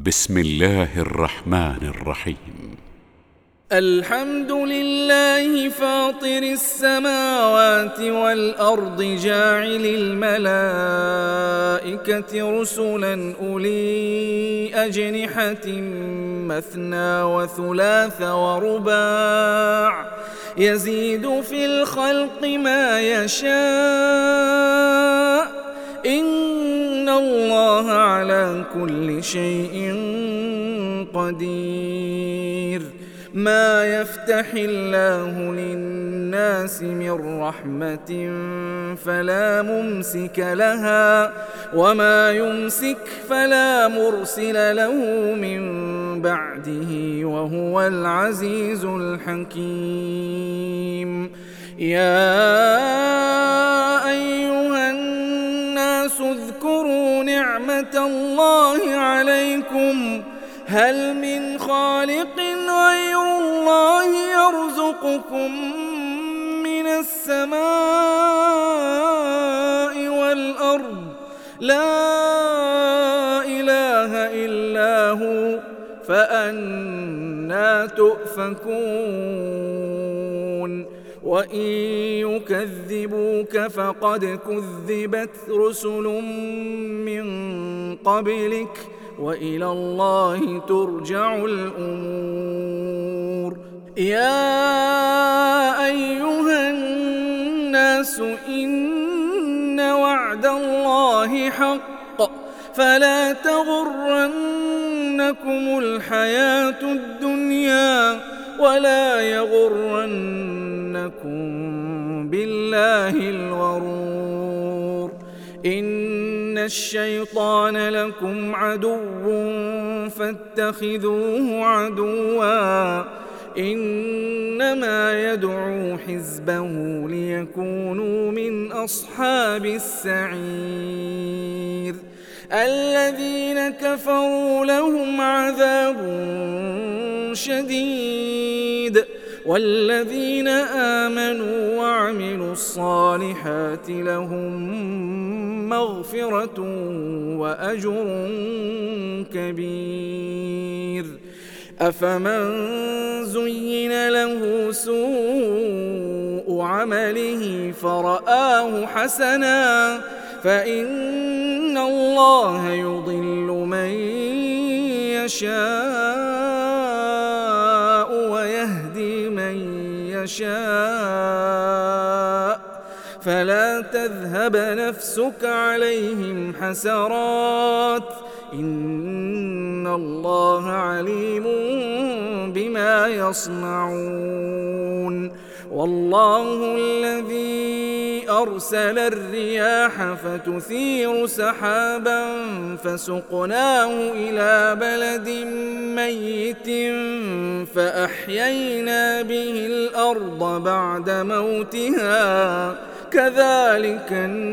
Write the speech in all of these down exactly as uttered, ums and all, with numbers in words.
بسم الله الرحمن الرحيم. الحمد لله فاطر السماوات والأرض جاعل الملائكة رسلا أولي أجنحة مثنى وثلاث ورباع يزيد في الخلق ما يشاء إن الله على كل شيء قدير. ما يفتح الله للناس من رحمة فلا ممسك لها وما يمسك فلا مرسل له من بعده وهو العزيز الحكيم. يا أيها الناس اذكروا نعمة الله عليكم هل من خالق غير الله يرزقكم من السماء والأرض لا إله إلا هو فأنى تؤفكون. وإن يكذبوك فقد كذبت رسل من قبلك وإلى الله ترجع الأمور. يا أيها الناس إن وعد الله حق فلا تغرنكم الحياة الدنيا ولا يغرنكم بالله الغرور. إن الشيطان لكم عدو فاتخذوه عدوا إنما يدعو حزبه ليكونوا من أصحاب السعير. الذين كفروا لهم عذاب شديد والذين آمنوا وعملوا الصالحات لهم مغفرة وأجر كبير. أفمن زين له سوء عمله فرآه حسنا فإن الله يضل من يشاء ويهدي من يشاء فلا تذهب نفسك عليهم حسرات إن الله عليم بما يصنعون. والله الذي أرسل الرياح فتثير سحابا فسقناه إلى بلد ميت فأحيينا به الأرض بعد موتها كذلك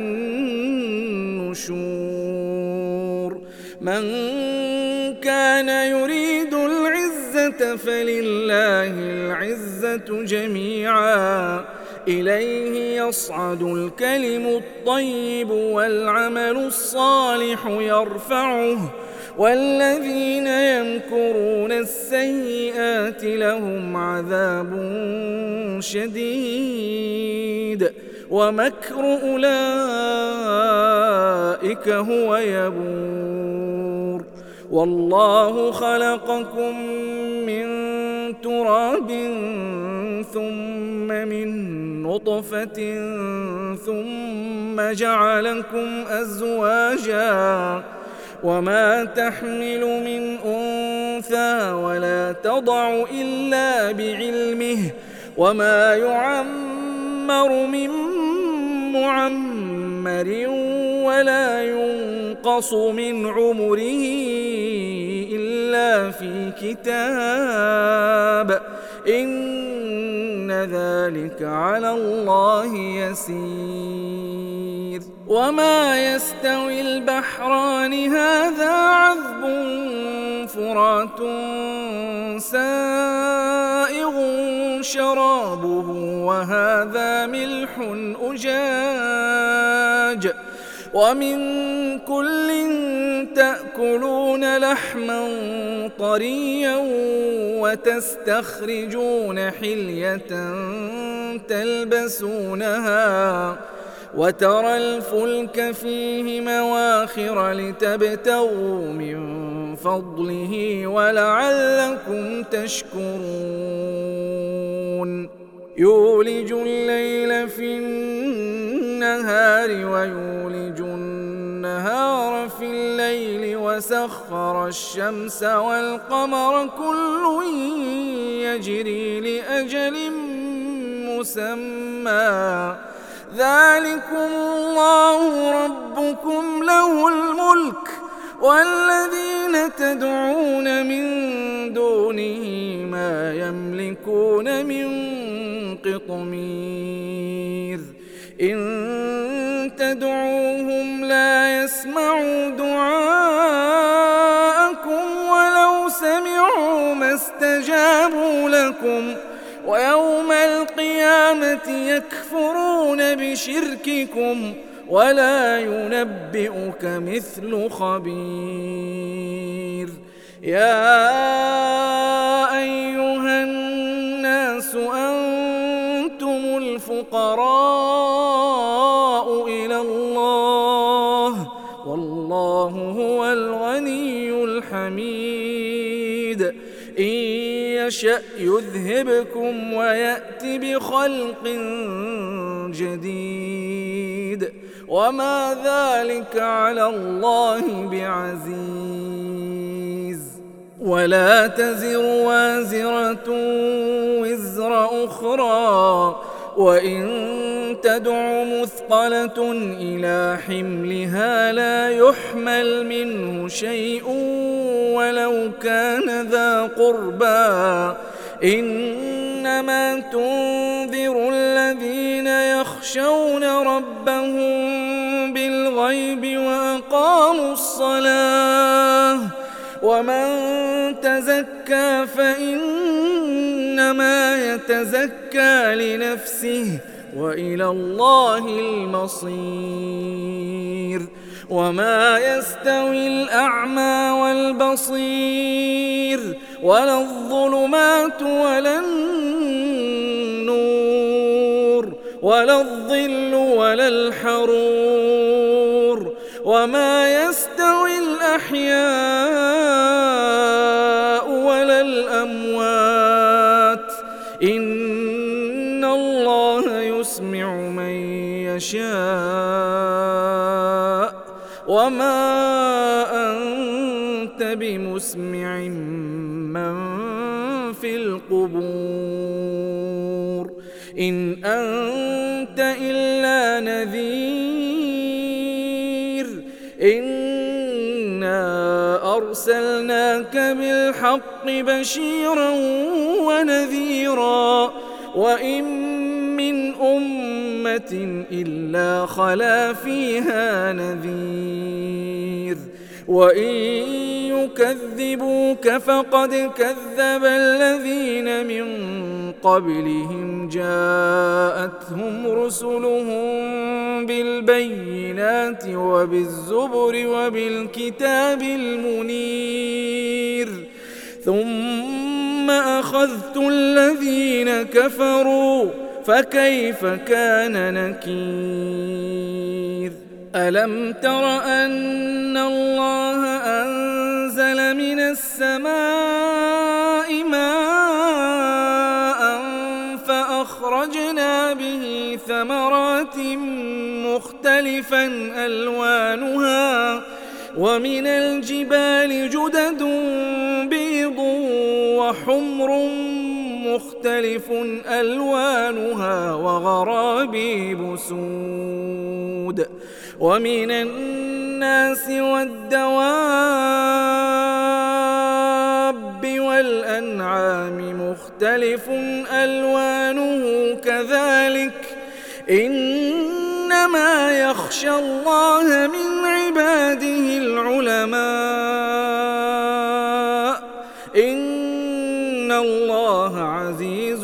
النشور. من كان يريد العزة فلله العزة جميعا إليه يصعد الكلم الطيب والعمل الصالح يرفعه والذين يمكرون السيئات لهم عذاب شديد ومكر أولئك هو يبور. والله خلقكم من تراب ثم من نطفة ثم جعلكم أزواجا وما تحمل من أنثى ولا تضع إلا بعلمه وما يعمر من معمر ولا ينقص من عمره إلا في كتاب إن ذلك على الله يسير. وما يستوي البحران هذا عذب فرات سائغ شرابه وهذا ملح أجاج ومن كل تأكلون لحما طريا وتستخرجون حلية تلبسونها وترى الفلك فيه مواخر لتبتغوا من فضله ولعلكم تشكرون يولج الليل في النهار ويولج النهار في الليل وسخر الشمس والقمر كل يجري لأجل مسمى ذلكم الله ربكم له الملك والذين تدعون من دونه ما يملكون من قطمير إن تدعوهم لا يسمعوا دعاءكم ولو سمعوا ما استجابوا لكم ويوم القيامة يكفرون بشرككم ولا ينبئك مثل خبير يا أيها الناس أنتم الفقراء إلى الله والله هو الغني الحميد إن يشأ يذهبكم ويأت بخلق جديد وما ذلك على الله بعزيز ولا تزر وازرة وزر أخرى وإن تدع مثقلة إلى حملها لا يحمل منه شيء ولو كان ذا قربى إنما تنذر الذين يخشون ربهم بالغيب وأقاموا الصلاة ومن تزكى فإنما يتزكى لنفسه وإلى الله المصير وما يستوي الأعمى والبصير ولا الظلمات ولا النور ولا الظل ولا الحرور وما يستوي الأحياء ولا الأموات إن الله يسمع من يشاء وما أنت بمسمع من في القبور إن أنت إلا نذير إنا أرسلناك بالحق بشيرا ونذيرا وإن من أمة إلا خلا فيها نذير وإن يكذبوك فقد كذب الذين من قبلهم جاءتهم رسلهم بالبينات وبالزبر وبالكتاب المنير ثم أخذت الذين كفروا فكيف كان نكير ألم تر أن الله أنزل من السماء ماء فأخرجنا به ثمرات مختلفا ألوانها ومن الجبال جدد بيض وحمر مختلف ألوانها وغرابيب سود ومن الناس والدواب والأنعام مختلف ألوانه كذلك إنما يخشى الله من عباده العلماء إن الله عزيز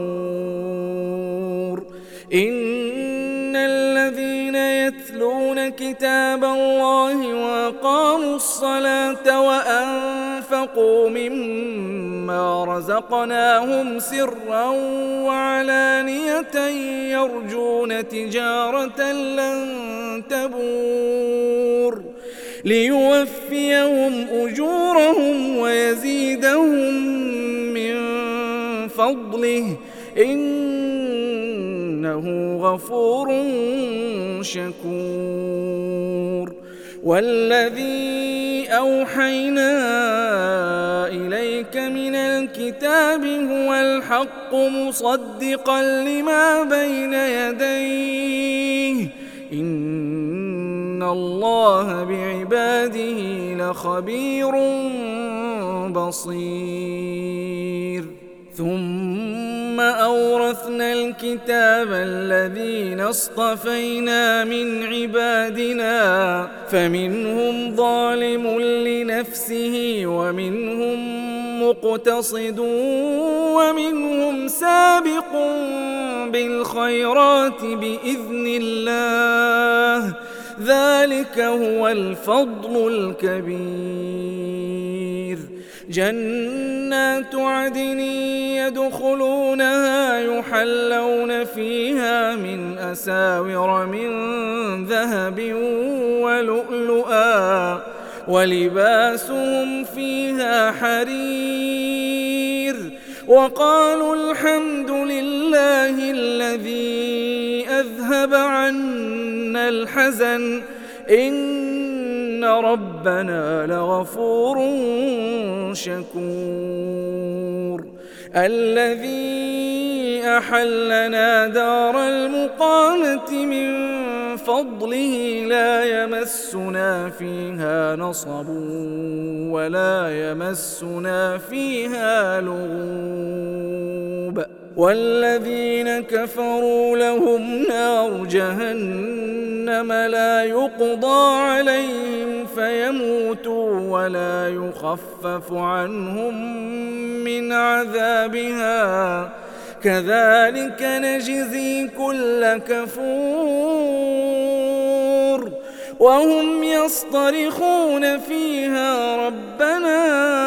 غفور إن الذين يتلون كتاب الله وأقاموا الصلاة وأنفقوا مما رزقناهم سرا وعلانية يرجون تجارة لن تبور ليوفيهم أجورهم ويزيدهم من فضله إنه غفور شكور. والذي أوحينا إليك من الكتاب هو الحق مصدقا لما بين يديه إن الله بعباده لخبير بصير. ثم أورثنا الكتاب الذين اصطفينا من عبادنا فمنهم ظالم لنفسه ومنهم مقتصد ومنهم سابق بالخيرات بإذن الله ذلك هو الفضل الكبير. جنات عدن يدخلونها يحلون فيها من أساور من ذهب ولؤلؤا ولباسهم فيها حرير وقالوا الحمد لله الذي أذهب عنا الحزن إن ربنا لغفور شكور. الذي أحلنا دار المقامة من فضله لا يمسنا فيها نصب ولا يمسنا فيها لغوب. والذين كفروا لهم نار جهنم لا يقضى عليهم فيموتوا ولا يخفف عنهم من عذابها كذلك نجزي كل كفور. وهم يصطرخون فيها ربنا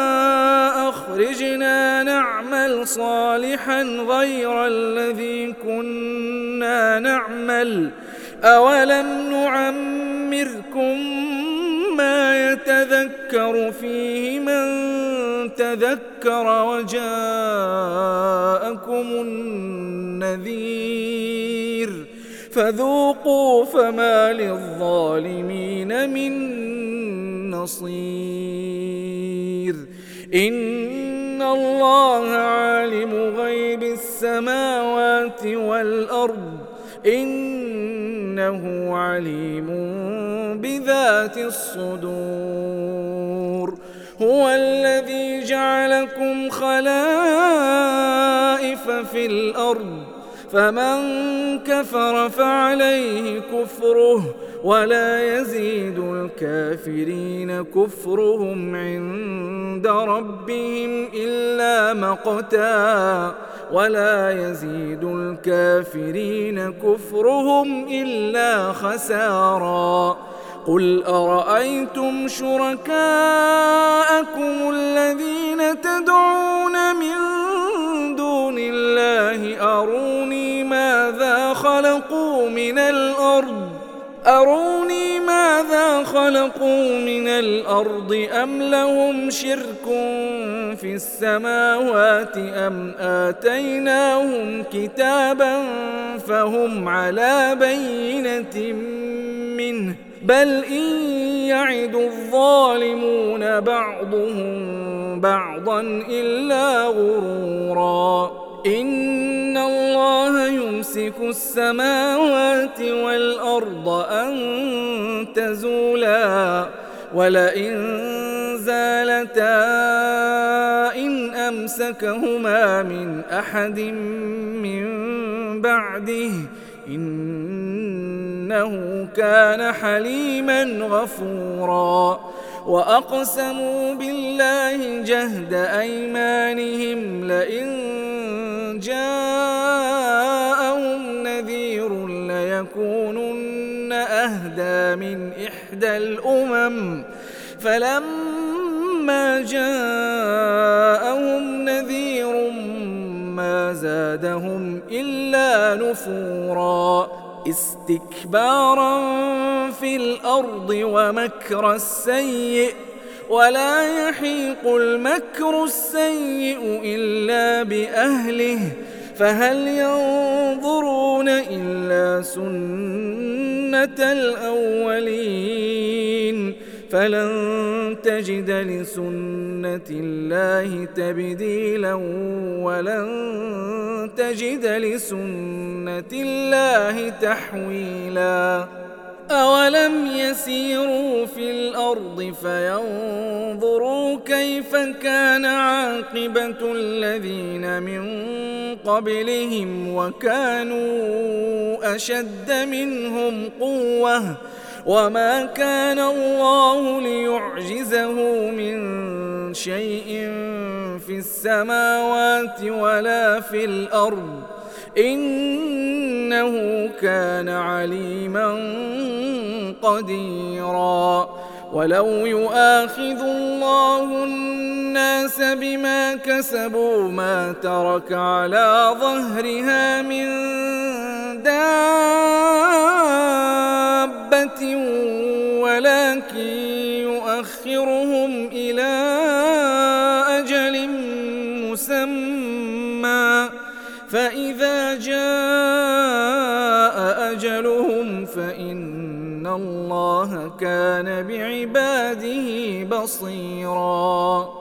أخرجنا نعمل صالحا غير الذي كنا نعمل أولم نعمركم ما يتذكر فيه من تذكر وجاءكم النذير فذوقوا فما للظالمين من نصير. إن الله عالم غيب السماوات والأرض إنه عليم بذات الصدور. هو الذي جعلكم خلائف في الأرض فمن كفر فعليه كفره ولا يزيد الكافرين كفرهم عند ربهم إلا مقتا ولا يزيد الكافرين كفرهم إلا خسارا. قل أرأيتم شركاءكم الذين تدعون من دون الله أروني ماذا خلقوا من الأرض أروني ماذا خلقوا من الأرض أم لهم شرك في السماوات أم آتيناهم كتابا فهم على بينة منه بل إن يعد الظالمون بعضهم بعضا إلا غرورا. إن الله يمسك السماوات والأرض أن تزولا ولئن زالتا إن أمسكهما من أحد من بعده إنه كان حليما غفورا. وأقسموا بالله جهد أيمانهم لئن جاءهم نذير ليكونن أهدى من الأمم فلما جاءهم نذير ما زادهم إلا نفورا استكبارا في الأرض ومكر السيء ولا يحيق المكر السيء إلا بأهله فهل ينظرون إلا سنة الأولين فلن تجد لسنة الله تبديلا ولن تجد لسنة الله تحويلا أولم يسيروا في الأرض فينظروا كيف كان عاقبة الذين من قبلهم وكانوا أشد منهم قوة وما كان الله ليعجزه من شيء في السماوات ولا في الأرض إنه كان عليما قديرا ولو يؤاخذ الله الناس بما كسبوا ما ترك على ظهرها من دابة ولكن يؤخرهم إلى أجل مسمى فإذا جاء أجلهم فإن الله كان بعباده بصيراً